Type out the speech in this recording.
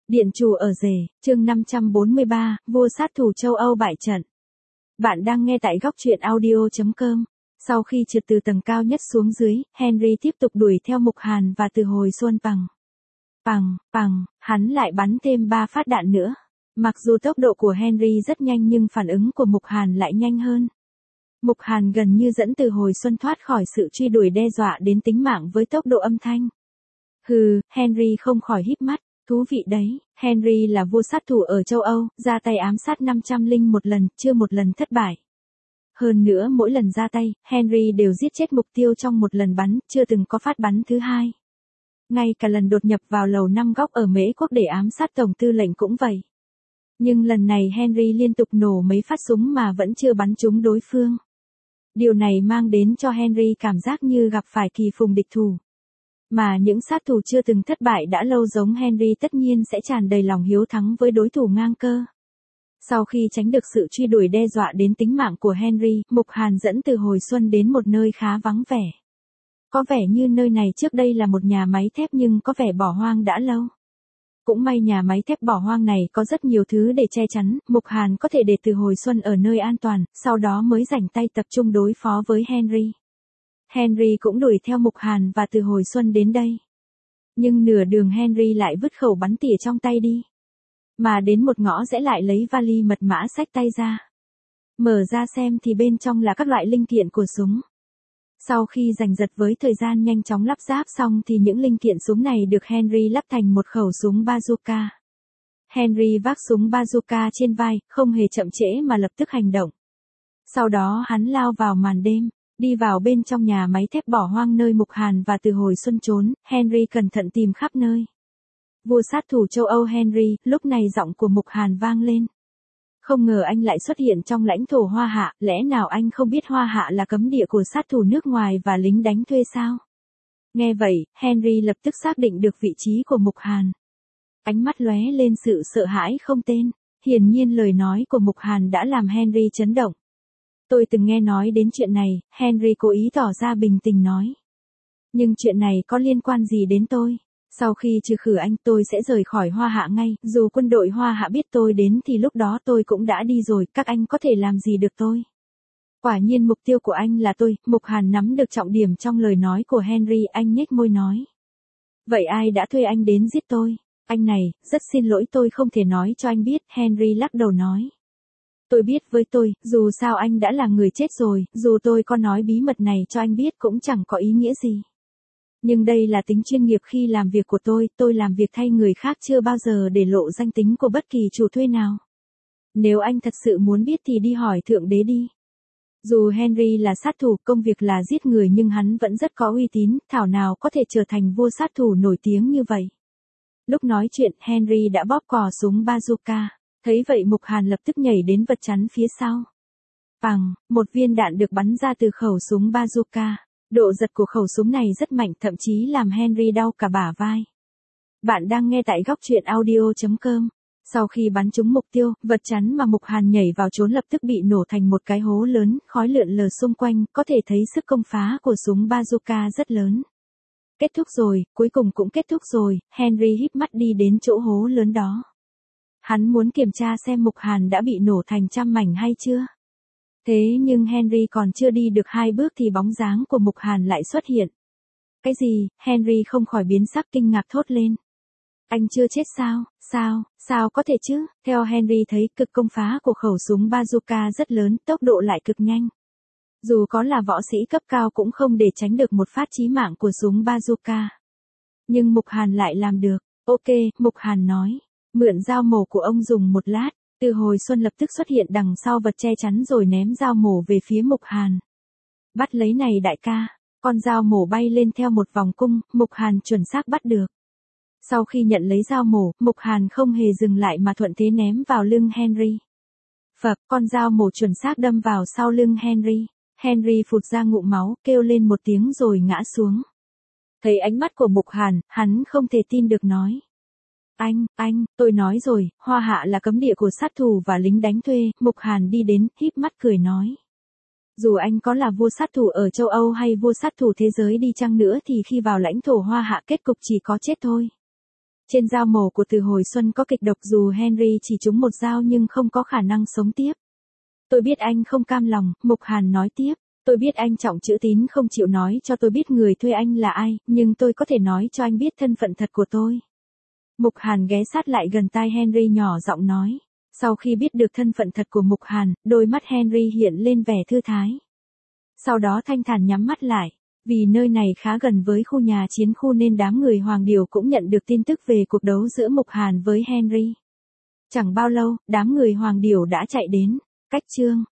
Điện chủ ở rể, chương 543, vua sát thủ châu Âu bại trận. Bạn đang nghe tại góc truyện audio.com. Sau khi trượt từ tầng cao nhất xuống dưới, Henry tiếp tục đuổi theo Mục Hàn và từ hồi xuân bằng, hắn lại bắn thêm 3 phát đạn nữa. Mặc dù tốc độ của Henry rất nhanh nhưng phản ứng của Mục Hàn lại nhanh hơn. Mục Hàn gần như dẫn từ hồi xuân thoát khỏi sự truy đuổi đe dọa đến tính mạng với tốc độ âm thanh. Henry không khỏi híp mắt. Thú vị đấy, Henry là vua sát thủ ở châu Âu, ra tay ám sát 501 lần, chưa một lần thất bại. Hơn nữa mỗi lần ra tay, Henry đều giết chết mục tiêu trong một lần bắn, chưa từng có phát bắn thứ hai. Ngay cả lần đột nhập vào lầu 5 góc ở Mễ Quốc để ám sát tổng tư lệnh cũng vậy. Nhưng lần này Henry liên tục nổ mấy phát súng mà vẫn chưa bắn trúng đối phương. Điều này mang đến cho Henry cảm giác như gặp phải kỳ phùng địch thủ. Mà những sát thủ chưa từng thất bại đã lâu giống Henry tất nhiên sẽ tràn đầy lòng hiếu thắng với đối thủ ngang cơ. Sau khi tránh được sự truy đuổi đe dọa đến tính mạng của Henry, Mục Hàn dẫn từ hồi xuân đến một nơi khá vắng vẻ. Có vẻ như nơi này trước đây là một nhà máy thép nhưng có vẻ bỏ hoang đã lâu. Cũng may nhà máy thép bỏ hoang này có rất nhiều thứ để che chắn, Mục Hàn có thể để từ hồi xuân ở nơi an toàn, sau đó mới rảnh tay tập trung đối phó với Henry. Henry cũng đuổi theo Mục Hàn và từ hồi xuân đến đây. Nhưng nửa đường Henry lại vứt khẩu bắn tỉa trong tay đi. Mà đến một ngõ rẽ lại lấy vali mật mã xách tay ra. Mở ra xem thì bên trong là các loại linh kiện của súng. Sau khi giành giật với thời gian nhanh chóng lắp ráp xong thì những linh kiện súng này được Henry lắp thành một khẩu súng bazooka. Henry vác súng bazooka trên vai, không hề chậm trễ mà lập tức hành động. Sau đó hắn lao vào màn đêm. Đi vào bên trong nhà máy thép bỏ hoang nơi Mục Hàn và từ hồi xuân trốn, Henry cẩn thận tìm khắp nơi. Vua sát thủ châu Âu Henry, lúc này giọng của Mục Hàn vang lên. Không ngờ anh lại xuất hiện trong lãnh thổ Hoa Hạ, lẽ nào anh không biết Hoa Hạ là cấm địa của sát thủ nước ngoài và lính đánh thuê sao? Nghe vậy, Henry lập tức xác định được vị trí của Mục Hàn. Ánh mắt lóe lên sự sợ hãi không tên, hiển nhiên lời nói của Mục Hàn đã làm Henry chấn động. Tôi từng nghe nói đến chuyện này, Henry cố ý tỏ ra bình tĩnh nói. Nhưng chuyện này có liên quan gì đến tôi? Sau khi trừ khử anh tôi sẽ rời khỏi Hoa Hạ ngay, dù quân đội Hoa Hạ biết tôi đến thì lúc đó tôi cũng đã đi rồi, các anh có thể làm gì được tôi? Quả nhiên mục tiêu của anh là tôi, Mục Hàn nắm được trọng điểm trong lời nói của Henry, anh nhếch môi nói. Vậy ai đã thuê anh đến giết tôi? Anh này, rất xin lỗi tôi không thể nói cho anh biết, Henry lắc đầu nói. Tôi biết với tôi, dù sao anh đã là người chết rồi, dù tôi có nói bí mật này cho anh biết cũng chẳng có ý nghĩa gì. Nhưng đây là tính chuyên nghiệp khi làm việc của tôi làm việc thay người khác chưa bao giờ để lộ danh tính của bất kỳ chủ thuê nào. Nếu anh thật sự muốn biết thì đi hỏi Thượng Đế đi. Dù Henry là sát thủ, công việc là giết người nhưng hắn vẫn rất có uy tín, thảo nào có thể trở thành vua sát thủ nổi tiếng như vậy. Lúc nói chuyện, Henry đã bóp cò súng bazooka. Thấy vậy Mục Hàn lập tức nhảy đến vật chắn phía sau. Một viên đạn được bắn ra từ khẩu súng bazooka. Độ giật của khẩu súng này rất mạnh, thậm chí làm Henry đau cả bả vai. Bạn đang nghe tại góc truyện audio.com. Sau khi bắn trúng mục tiêu, vật chắn mà Mục Hàn nhảy vào trốn lập tức bị nổ thành một cái hố lớn, khói lượn lờ xung quanh, có thể thấy sức công phá của súng bazooka rất lớn. Kết thúc rồi, cuối cùng cũng kết thúc rồi, Henry híp mắt đi đến chỗ hố lớn đó. Hắn muốn kiểm tra xem Mục Hàn đã bị nổ thành trăm mảnh hay chưa. Thế nhưng Henry còn chưa đi được 2 bước thì bóng dáng của Mục Hàn lại xuất hiện. Cái gì? Henry không khỏi biến sắc kinh ngạc thốt lên. Anh chưa chết sao? Sao có thể chứ? Theo Henry thấy cực công phá của khẩu súng bazooka rất lớn, tốc độ lại cực nhanh. Dù có là võ sĩ cấp cao cũng không để tránh được một phát chí mạng của súng bazooka. Nhưng Mục Hàn lại làm được. Ok, Mục Hàn nói. Mượn dao mổ của ông dùng một lát. Từ hồi xuân lập tức xuất hiện đằng sau vật che chắn rồi ném dao mổ về phía Mục Hàn. Bắt lấy này đại ca. Con dao mổ bay lên theo một vòng cung, Mục Hàn chuẩn xác bắt được. Sau khi nhận lấy dao mổ, Mục Hàn không hề dừng lại mà thuận thế ném vào lưng Henry. Phập, con dao mổ chuẩn xác đâm vào sau lưng Henry. Henry phụt ra ngụm máu, kêu lên một tiếng rồi ngã xuống. Thấy ánh mắt của Mục Hàn, hắn không thể tin được nói. Anh, tôi nói rồi, Hoa Hạ là cấm địa của sát thủ và lính đánh thuê, Mục Hàn đi đến, híp mắt cười nói. Dù anh có là vua sát thủ ở châu Âu hay vua sát thủ thế giới đi chăng nữa thì khi vào lãnh thổ Hoa Hạ kết cục chỉ có chết thôi. Trên dao mổ của Từ Hồi Xuân có kịch độc, dù Henry chỉ trúng một dao nhưng không có khả năng sống tiếp. Tôi biết anh không cam lòng, Mục Hàn nói tiếp. Tôi biết anh trọng chữ tín không chịu nói cho tôi biết người thuê anh là ai, nhưng tôi có thể nói cho anh biết thân phận thật của tôi. Mục Hàn ghé sát lại gần tai Henry nhỏ giọng nói. Sau khi biết được thân phận thật của Mục Hàn, đôi mắt Henry hiện lên vẻ thư thái. Sau đó thanh thản nhắm mắt lại. Vì nơi này khá gần với khu nhà chiến khu nên đám người Hoàng Điều cũng nhận được tin tức về cuộc đấu giữa Mục Hàn với Henry. Chẳng bao lâu, đám người Hoàng Điều đã chạy đến. Cách chương